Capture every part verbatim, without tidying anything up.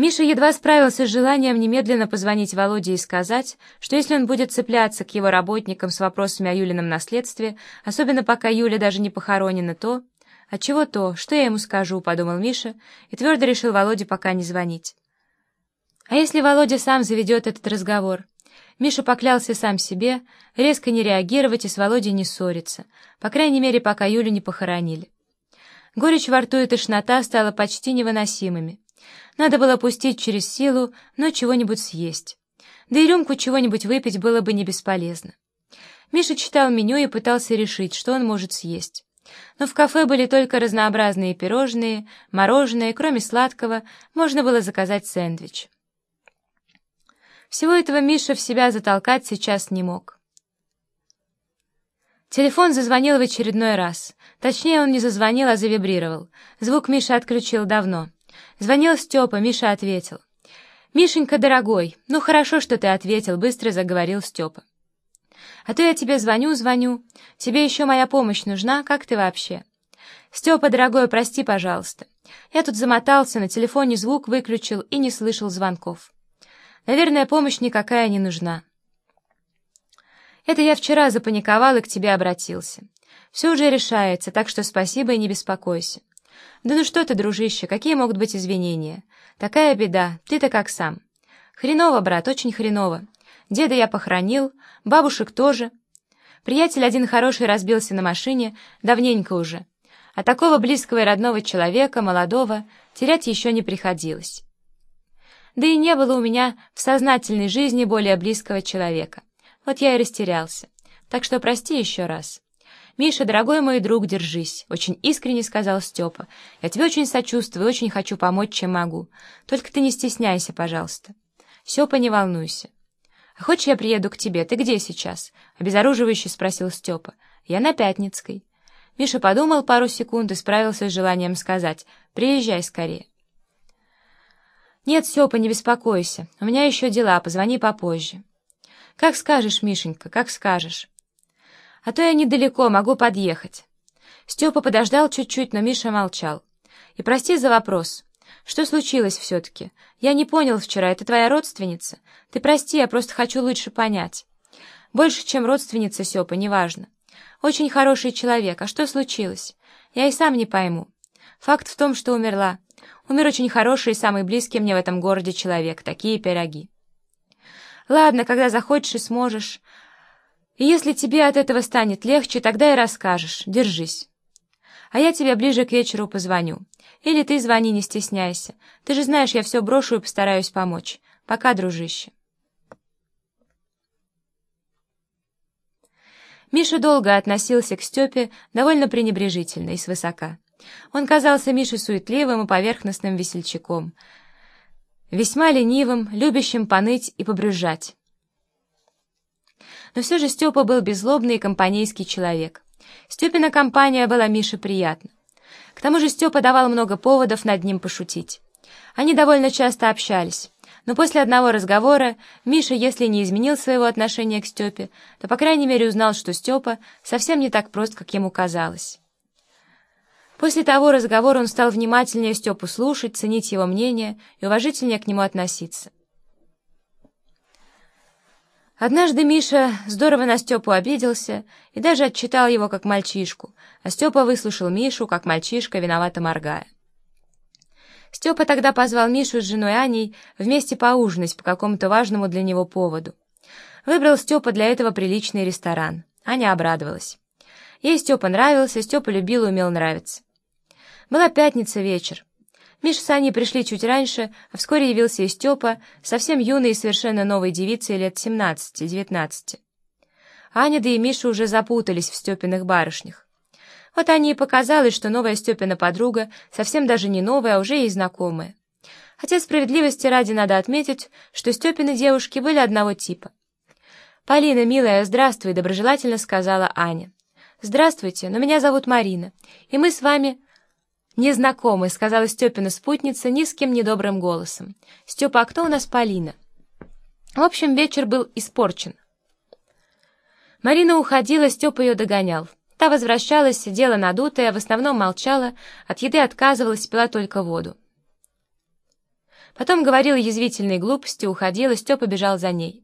Миша едва справился с желанием немедленно позвонить Володе и сказать, что если он будет цепляться к его работникам с вопросами о Юлином наследстве, особенно пока Юля даже не похоронена, то... «Отчего то? Что я ему скажу?» — подумал Миша и твердо решил Володе пока не звонить. А если Володя сам заведет этот разговор? Миша поклялся сам себе резко не реагировать и с Володей не ссориться, по крайней мере, пока Юлю не похоронили. Горечь во рту и тошнота стала почти невыносимыми. Надо было пустить через силу, но чего-нибудь съесть. Да и рюмку чего-нибудь выпить было бы не бесполезно. Миша читал меню и пытался решить, что он может съесть. Но в кафе были только разнообразные пирожные, мороженое, кроме сладкого, можно было заказать сэндвич. Всего этого Миша в себя затолкать сейчас не мог. Телефон зазвонил в очередной раз. Точнее, он не зазвонил, а завибрировал. Звук Миша отключил давно. Звонил Степа, Миша ответил. «Мишенька, дорогой, ну хорошо, что ты ответил», — быстро заговорил Степа. «А то я тебе звоню, звоню. Тебе еще моя помощь нужна, как ты вообще?» «Степа, дорогой, прости, пожалуйста. Я тут замотался, на телефоне звук выключил и не слышал звонков. Наверное, помощь никакая не нужна. Это я вчера запаниковал и к тебе обратился. Все уже решается, так что спасибо и не беспокойся. Да ну что ты, дружище, какие могут быть извинения? Такая беда, ты-то как сам. Хреново, брат, очень хреново. Деда я похоронил, бабушек тоже. Приятель один хороший разбился на машине, давненько уже. А такого близкого и родного человека, молодого, терять еще не приходилось. Да и не было у меня в сознательной жизни более близкого человека. Вот я и растерялся. Так что прости еще раз. «Миша, дорогой мой друг, держись», — очень искренне сказал Степа. «Я тебе очень сочувствую, очень хочу помочь, чем могу. Только ты не стесняйся, пожалуйста. Степа, не волнуйся». «А хочешь, я приеду к тебе? Ты где сейчас?» — обезоруживающе спросил Степа. «Я на Пятницкой». Миша подумал пару секунд и справился с желанием сказать: «Приезжай скорее». «Нет, Степа, не беспокойся. У меня еще дела, позвони попозже». «Как скажешь, Мишенька, как скажешь». «А то я недалеко, могу подъехать». Степа подождал чуть-чуть, но Миша молчал. «И прости за вопрос. Что случилось все-таки? Я не понял вчера, это твоя родственница? Ты прости, я просто хочу лучше понять». «Больше, чем родственница, Степа, неважно. Очень хороший человек. А что случилось? Я и сам не пойму. Факт в том, что умерла. Умер очень хороший и самый близкий мне в этом городе человек. Такие пироги». «Ладно, когда захочешь и сможешь. И если тебе от этого станет легче, тогда и расскажешь. Держись. А я тебе ближе к вечеру позвоню. Или ты звони, не стесняйся. Ты же знаешь, я все брошу и постараюсь помочь. Пока, дружище». Миша долго относился к Степе довольно пренебрежительно и свысока. Он казался Мише суетливым и поверхностным весельчаком, весьма ленивым, любящим поныть и побрюзжать. Но все же Степа был беззлобный и компанейский человек. Степина компания была Мише приятна. К тому же Степа давал много поводов над ним пошутить. Они довольно часто общались, но после одного разговора Миша, если не изменил своего отношения к Степе, то, по крайней мере, узнал, что Степа совсем не так прост, как ему казалось. После того разговора он стал внимательнее Степу слушать, ценить его мнение и уважительнее к нему относиться. Однажды Миша здорово на Степу обиделся и даже отчитал его как мальчишку, а Степа выслушал Мишу, как мальчишка, виновато моргая. Степа тогда позвал Мишу с женой Аней вместе поужинать по какому-то важному для него поводу. Выбрал Степа для этого приличный ресторан. Аня обрадовалась. Ей Степа нравился, Степа любил и умел нравиться. Была пятница, вечер. Миша с Аней пришли чуть раньше, а вскоре явился и Степа, совсем юной и совершенно новой девицей лет семнадцати-девятнадцати. Аня да и Миша уже запутались в Степиных барышнях. Вот Ане и показалось, что новая Степина подруга совсем даже не новая, а уже ей знакомая. Хотя справедливости ради надо отметить, что Степины девушки были одного типа. «Полина, милая, здравствуй», — доброжелательно сказала Аня. «Здравствуйте, но меня зовут Марина, и мы с вами...» «Не знакомы», — сказала Степина спутница низким недобрым голосом. «Степа, а кто у нас Полина?» В общем, вечер был испорчен. Марина уходила, Степа ее догонял. Та возвращалась, сидела надутая, в основном молчала, от еды отказывалась, пила только воду. Потом говорила язвительные глупости, уходила, Степа бежал за ней.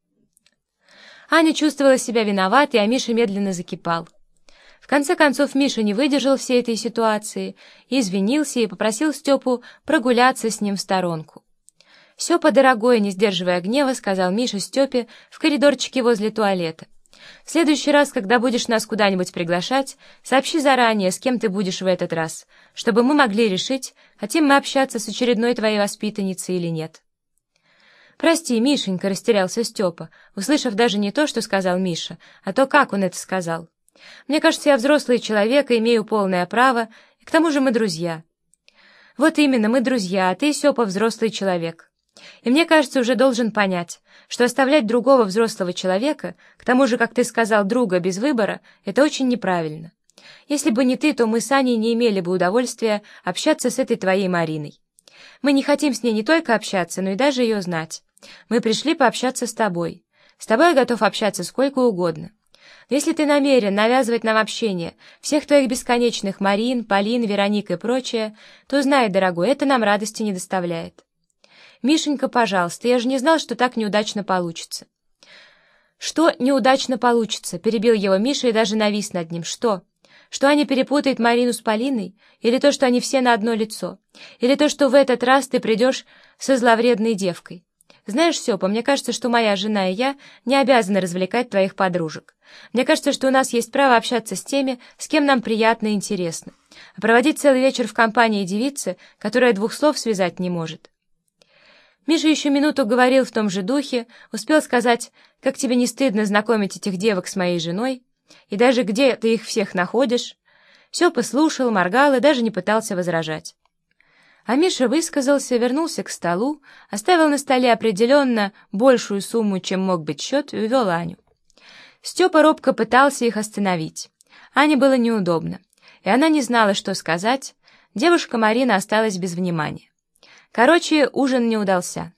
Аня чувствовала себя виноватой, а Миша медленно закипал. В конце концов Миша не выдержал всей этой ситуации, и извинился и попросил Степу прогуляться с ним в сторонку. «Степа, дорогой», — не сдерживая гнева, сказал Миша Степе в коридорчике возле туалета. «В следующий раз, когда будешь нас куда-нибудь приглашать, сообщи заранее, с кем ты будешь в этот раз, чтобы мы могли решить, хотим мы общаться с очередной твоей воспитанницей или нет». «Прости, Мишенька», — растерялся Степа, услышав даже не то, что сказал Миша, а то, как он это сказал. «Мне кажется, я взрослый человек и имею полное право, и к тому же мы друзья». «Вот именно, мы друзья, а ты, Степа, взрослый человек. И мне кажется, уже должен понять, что оставлять другого взрослого человека, к тому же, как ты сказал, друга без выбора, это очень неправильно. Если бы не ты, то мы с Аней не имели бы удовольствия общаться с этой твоей Мариной. Мы не хотим с ней не только общаться, но и даже ее знать. Мы пришли пообщаться с тобой. С тобой я готов общаться сколько угодно. Но если ты намерен навязывать нам общение всех твоих бесконечных Марин, Полин, Вероник и прочее, то знай, дорогой, это нам радости не доставляет. Мишенька, пожалуйста, я же не знал, что так неудачно получится». «Что неудачно получится?» — перебил его Миша и даже навис над ним. «Что? Что Аня перепутает Марину с Полиной? Или то, что они все на одно лицо? Или то, что в этот раз ты придешь со зловредной девкой? Знаешь, Степа, мне кажется, что моя жена и я не обязаны развлекать твоих подружек. Мне кажется, что у нас есть право общаться с теми, с кем нам приятно и интересно, а проводить целый вечер в компании девицы, которая двух слов связать не может». Миша еще минуту говорил в том же духе, успел сказать, как тебе не стыдно знакомить этих девок с моей женой, и даже где ты их всех находишь. Степа слушал, моргал и даже не пытался возражать. А Миша высказался, вернулся к столу, оставил на столе определенно большую сумму, чем мог быть счет, и увел Аню. Степа робко пытался их остановить. Ане было неудобно, и она не знала, что сказать. Девушка Марина осталась без внимания. Короче, ужин не удался.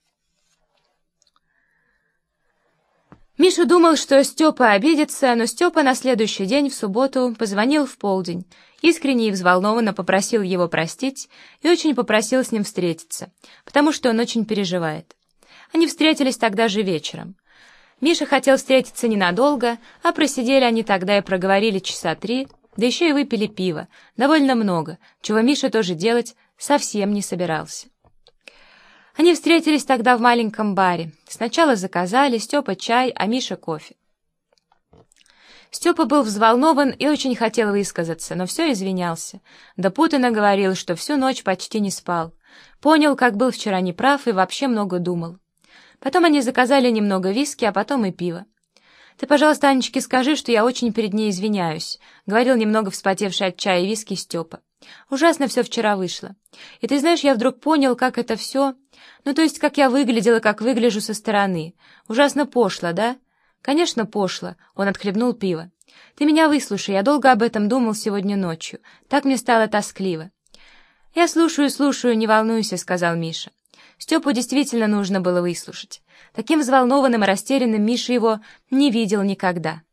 Миша думал, что Степа обидится, но Степа на следующий день, в субботу, позвонил в полдень, искренне и взволнованно попросил его простить и очень попросил с ним встретиться, потому что он очень переживает. Они встретились тогда же вечером. Миша хотел встретиться ненадолго, а просидели они тогда и проговорили часа три, да еще и выпили пиво, довольно много, чего Миша тоже делать совсем не собирался. Они встретились тогда в маленьком баре. Сначала заказали Степа чай, а Миша кофе. Степа был взволнован и очень хотел высказаться, но все извинялся. Допутанно говорил, что всю ночь почти не спал. Понял, как был вчера неправ и вообще много думал. Потом они заказали немного виски, а потом и пиво. «Ты, пожалуйста, Анечке скажи, что я очень перед ней извиняюсь», — говорил немного вспотевший от чая и виски Степа. «Ужасно все вчера вышло. И ты знаешь, я вдруг понял, как это все... Ну, то есть, как я выглядела, как выгляжу со стороны. Ужасно пошло, да?» «Конечно, пошло», — он отхлебнул пиво. «Ты меня выслушай, я долго об этом думал сегодня ночью. Так мне стало тоскливо». «Я слушаю, слушаю, не волнуйся», — сказал Миша. Степу действительно нужно было выслушать. Таким взволнованным и растерянным Миша его не видел никогда.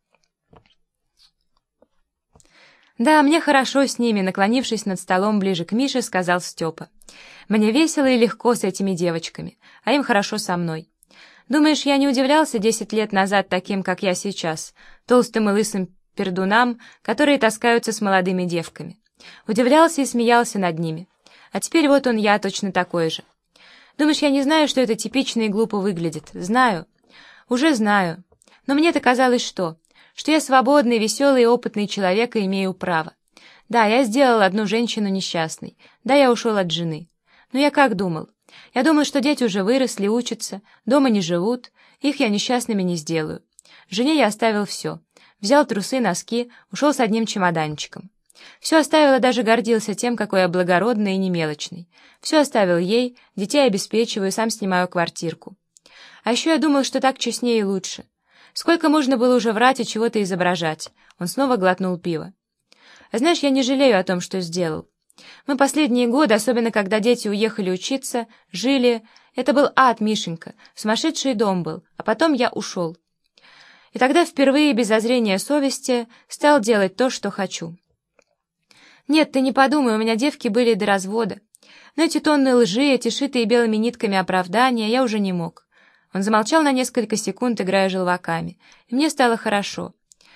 «Да, мне хорошо с ними», — наклонившись над столом ближе к Мише, сказал Степа. «Мне весело и легко с этими девочками, а им хорошо со мной. Думаешь, я не удивлялся десять лет назад таким, как я сейчас, толстым и лысым пердунам, которые таскаются с молодыми девками? Удивлялся и смеялся над ними. А теперь вот он я, точно такой же. Думаешь, я не знаю, что это типично и глупо выглядит? Знаю. Уже знаю. Но мне-то казалось, что... что я свободный, веселый и опытный человек и имею право. Да, я сделал одну женщину несчастной. Да, я ушел от жены. Но я как думал? Я думал, что дети уже выросли, учатся, дома не живут, их я несчастными не сделаю. Жене я оставил все. Взял трусы, носки, ушел с одним чемоданчиком. Все оставил и даже гордился тем, какой я благородный и немелочный. Все оставил ей, детей обеспечиваю, сам снимаю квартирку. А еще я думал, что так честнее и лучше. Сколько можно было уже врать и чего-то изображать? Он снова глотнул пиво. А знаешь, я не жалею о том, что сделал. Мы последние годы, особенно когда дети уехали учиться, жили... Это был ад, Мишенька, сумасшедший дом был, а потом я ушел. И тогда впервые, без зазрения совести, стал делать то, что хочу. Нет, ты не подумай, у меня девки были до развода. Но эти тонны лжи, эти шитые белыми нитками оправдания я уже не мог. Он замолчал на несколько секунд, играя желваками, и мне стало хорошо.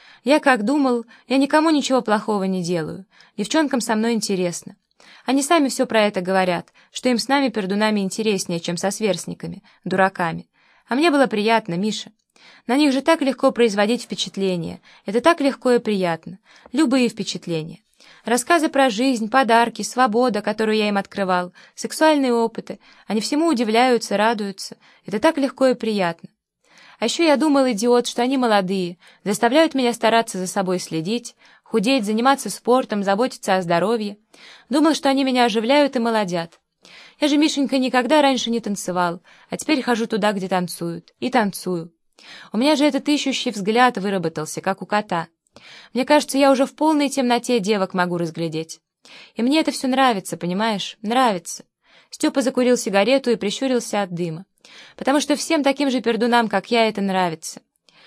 Я как думал, я никому ничего плохого не делаю, девчонкам со мной интересно. Они сами все про это говорят, что им с нами, пердунами, интереснее, чем со сверстниками, дураками. А мне было приятно, Миша. На них же так легко производить впечатление, это так легко и приятно, любые впечатления. Рассказы про жизнь, подарки, свобода, которую я им открывал, сексуальные опыты, они всему удивляются, радуются, это так легко и приятно. А еще я думал, идиот, что они молодые, заставляют меня стараться за собой следить, худеть, заниматься спортом, заботиться о здоровье. Думал, что они меня оживляют и молодят. Я же, Мишенька, никогда раньше не танцевал, а теперь хожу туда, где танцуют, и танцую. У меня же этот ищущий взгляд выработался, как у кота. Мне кажется, я уже в полной темноте девок могу разглядеть. И мне это все нравится, понимаешь? Нравится. Степа закурил сигарету и прищурился от дыма. Потому что всем таким же пердунам, как я, это нравится.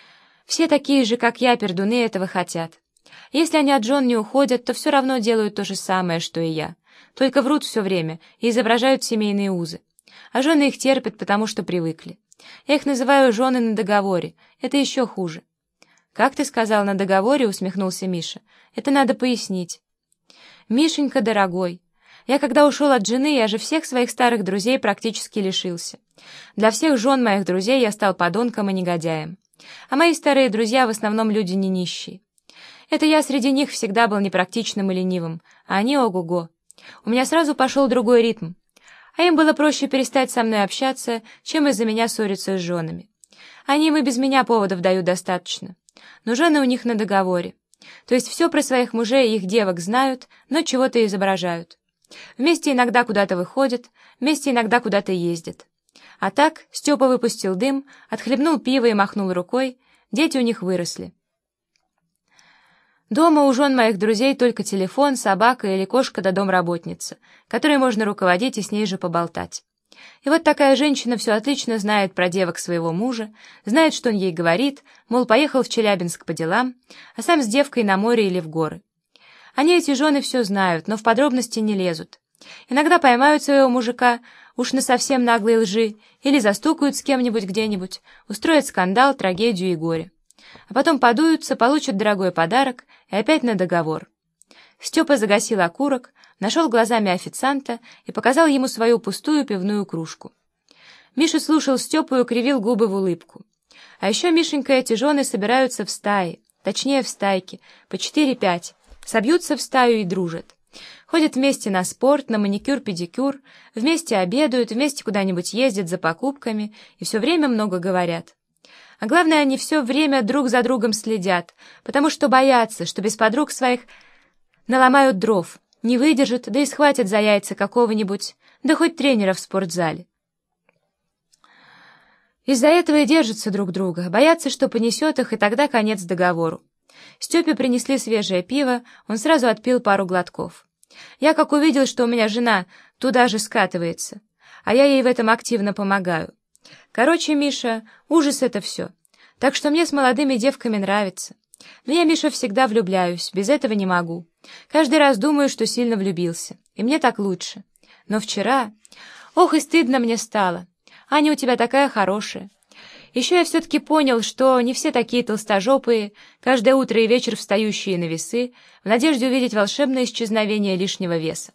Все такие же, как я, пердуны, этого хотят. Если они от жен не уходят, то все равно делают то же самое, что и я. Только врут все время и изображают семейные узы. А жены их терпят, потому что привыкли. Я их называю жены на договоре. Это еще хуже. «Как ты сказал, на договоре?» — усмехнулся Миша. «Это надо пояснить». «Мишенька, дорогой, я когда ушел от жены, я же всех своих старых друзей практически лишился. Для всех жен моих друзей я стал подонком и негодяем. А мои старые друзья в основном люди не нищие. Это я среди них всегда был непрактичным и ленивым, а они ого-го. У меня сразу пошел другой ритм. А им было проще перестать со мной общаться, чем из-за меня ссориться с женами. Они им и без меня поводов дают достаточно. Но жены у них на договоре. То есть все про своих мужей и их девок знают, но чего-то изображают. Вместе иногда куда-то выходят, вместе иногда куда-то ездят. А так Степа выпустил дым, отхлебнул пиво и махнул рукой. Дети у них выросли. Дома у жен моих друзей только телефон, собака или кошка да домработница, которой можно руководить и с ней же поболтать. И вот такая женщина все отлично знает про девок своего мужа, знает, что он ей говорит, мол, поехал в Челябинск по делам, а сам с девкой на море или в горы. Они, эти жены, все знают, но в подробности не лезут. Иногда поймают своего мужика уж на совсем наглой лжи или застукают с кем-нибудь где-нибудь, устроят скандал, трагедию и горе. А потом подуются, получат дорогой подарок и опять на договор. Степа загасил окурок, нашел глазами официанта и показал ему свою пустую пивную кружку. Миша слушал Степу и кривил губы в улыбку. А еще, Мишенька, эти жены собираются в стаи, точнее в стайки, по четыре-пять, собьются в стаю и дружат. Ходят вместе на спорт, на маникюр-педикюр, вместе обедают, вместе куда-нибудь ездят за покупками и все время много говорят. А главное, они все время друг за другом следят, потому что боятся, что без подруг своих наломают дров, не выдержат, да и схватят за яйца какого-нибудь, да хоть тренера в спортзале. Из-за этого и держатся друг друга, боятся, что понесет их, и тогда конец договору. Степе принесли свежее пиво, он сразу отпил пару глотков. Я как увидел, что у меня жена туда же скатывается, а я ей в этом активно помогаю. Короче, Миша, ужас это все. Так что мне с молодыми девками нравится. Но я, Миша, всегда влюбляюсь, без этого не могу. Каждый раз думаю, что сильно влюбился, и мне так лучше. Но вчера... Ох, и стыдно мне стало. Аня у тебя такая хорошая. Еще я все-таки понял, что не все такие толстожопые, каждое утро и вечер встающие на весы, в надежде увидеть волшебное исчезновение лишнего веса.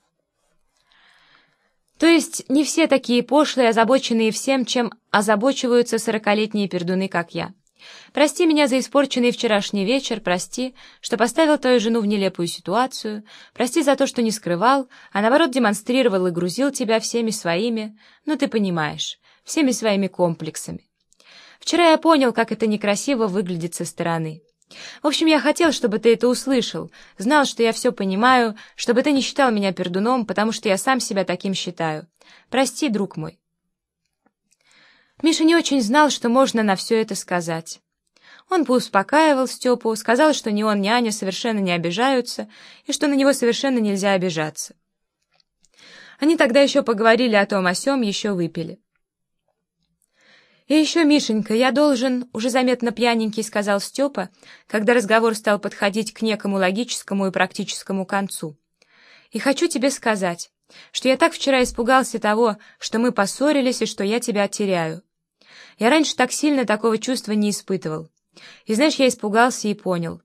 То есть не все такие пошлые, озабоченные всем, чем озабочиваются сорокалетние пердуны, как я. Прости меня за испорченный вчерашний вечер, прости, что поставил твою жену в нелепую ситуацию, прости за то, что не скрывал, а наоборот демонстрировал и грузил тебя всеми своими, ну ты понимаешь, всеми своими комплексами. Вчера я понял, как это некрасиво выглядит со стороны. В общем, я хотел, чтобы ты это услышал, знал, что я все понимаю, чтобы ты не считал меня пердуном, потому что я сам себя таким считаю. Прости, друг мой. Миша не очень знал, что можно на все это сказать. Он поуспокаивал Степу, сказал, что ни он, ни Аня совершенно не обижаются, и что на него совершенно нельзя обижаться. Они тогда еще поговорили о том о сём, еще выпили. «И еще, Мишенька, я должен, уже заметно пьяненький, — сказал Степа, когда разговор стал подходить к некому логическому и практическому концу. И хочу тебе сказать, что я так вчера испугался того, что мы поссорились и что я тебя теряю. Я раньше так сильно такого чувства не испытывал. И знаешь, я испугался и понял.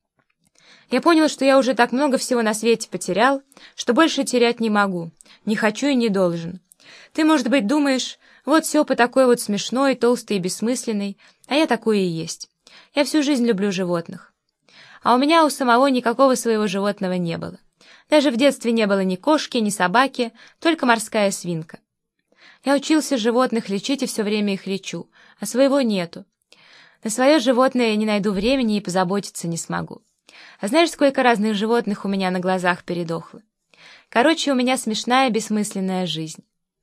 Я понял, что я уже так много всего на свете потерял, что больше терять не могу, не хочу и не должен. Ты, может быть, думаешь, вот Степа такой вот смешной, толстый и бессмысленный, а я такой и есть. Я всю жизнь люблю животных. А у меня у самого никакого своего животного не было. Даже в детстве не было ни кошки, ни собаки, только морская свинка. Я учился животных лечить и все время их лечу, а своего нету. На свое животное я не найду времени и позаботиться не смогу. А знаешь, сколько разных животных у меня на глазах передохло? Короче, у меня смешная, бессмысленная жизнь.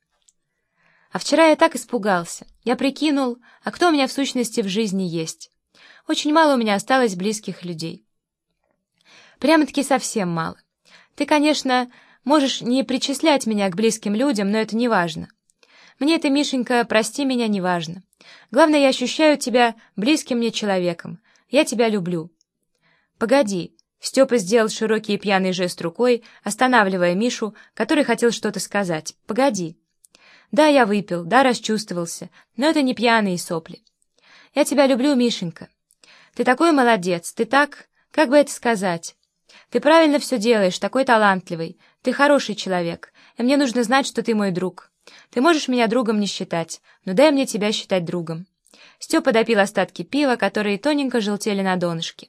А вчера я так испугался. Я прикинул, а кто у меня в сущности в жизни есть? Очень мало у меня осталось близких людей. Прямо-таки совсем мало. Ты, конечно, можешь не причислять меня к близким людям, но это не важно. Мне это, Мишенька, прости меня, не важно. Главное, я ощущаю тебя близким мне человеком. Я тебя люблю. Погоди. Степа сделал широкий и пьяный жест рукой, останавливая Мишу, который хотел что-то сказать. Погоди. Да, я выпил, да, расчувствовался, но это не пьяные сопли. Я тебя люблю, Мишенька. Ты такой молодец, ты так, как бы это сказать... Ты правильно все делаешь, такой талантливый. Ты хороший человек, и мне нужно знать, что ты мой друг. Ты можешь меня другом не считать, но дай мне тебя считать другом». Степа допил остатки пива, которые тоненько желтели на донышке.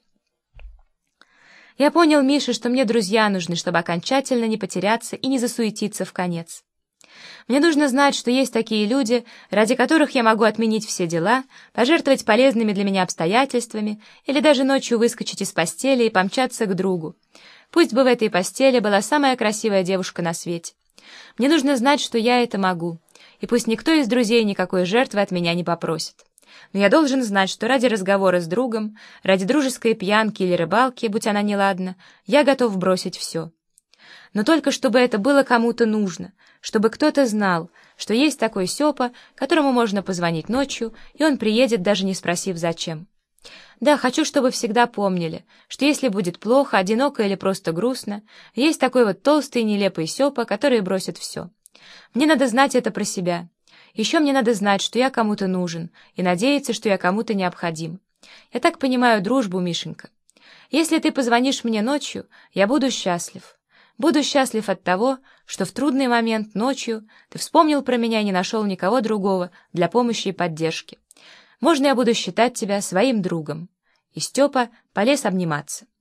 «Я понял, Миша, что мне друзья нужны, чтобы окончательно не потеряться и не засуетиться в конец. Мне нужно знать, что есть такие люди, ради которых я могу отменить все дела, пожертвовать полезными для меня обстоятельствами или даже ночью выскочить из постели и помчаться к другу. Пусть бы в этой постели была самая красивая девушка на свете. Мне нужно знать, что я это могу, и пусть никто из друзей никакой жертвы от меня не попросит. Но я должен знать, что ради разговора с другом, ради дружеской пьянки или рыбалки, будь она неладна, я готов бросить все. Но только чтобы это было кому-то нужно, чтобы кто-то знал, что есть такой Степа, которому можно позвонить ночью, и он приедет, даже не спросив зачем. Да, хочу, чтобы всегда помнили, что если будет плохо, одиноко или просто грустно, есть такой вот толстый и нелепый Степа, который бросит все. Мне надо знать это про себя. Еще мне надо знать, что я кому-то нужен, и надеяться, что я кому-то необходим. Я так понимаю дружбу, Мишенька. Если ты позвонишь мне ночью, я буду счастлив. Буду счастлив от того, что в трудный момент ночью ты вспомнил про меня и не нашел никого другого для помощи и поддержки. Можно я буду считать тебя своим другом?» И Степа полез обниматься.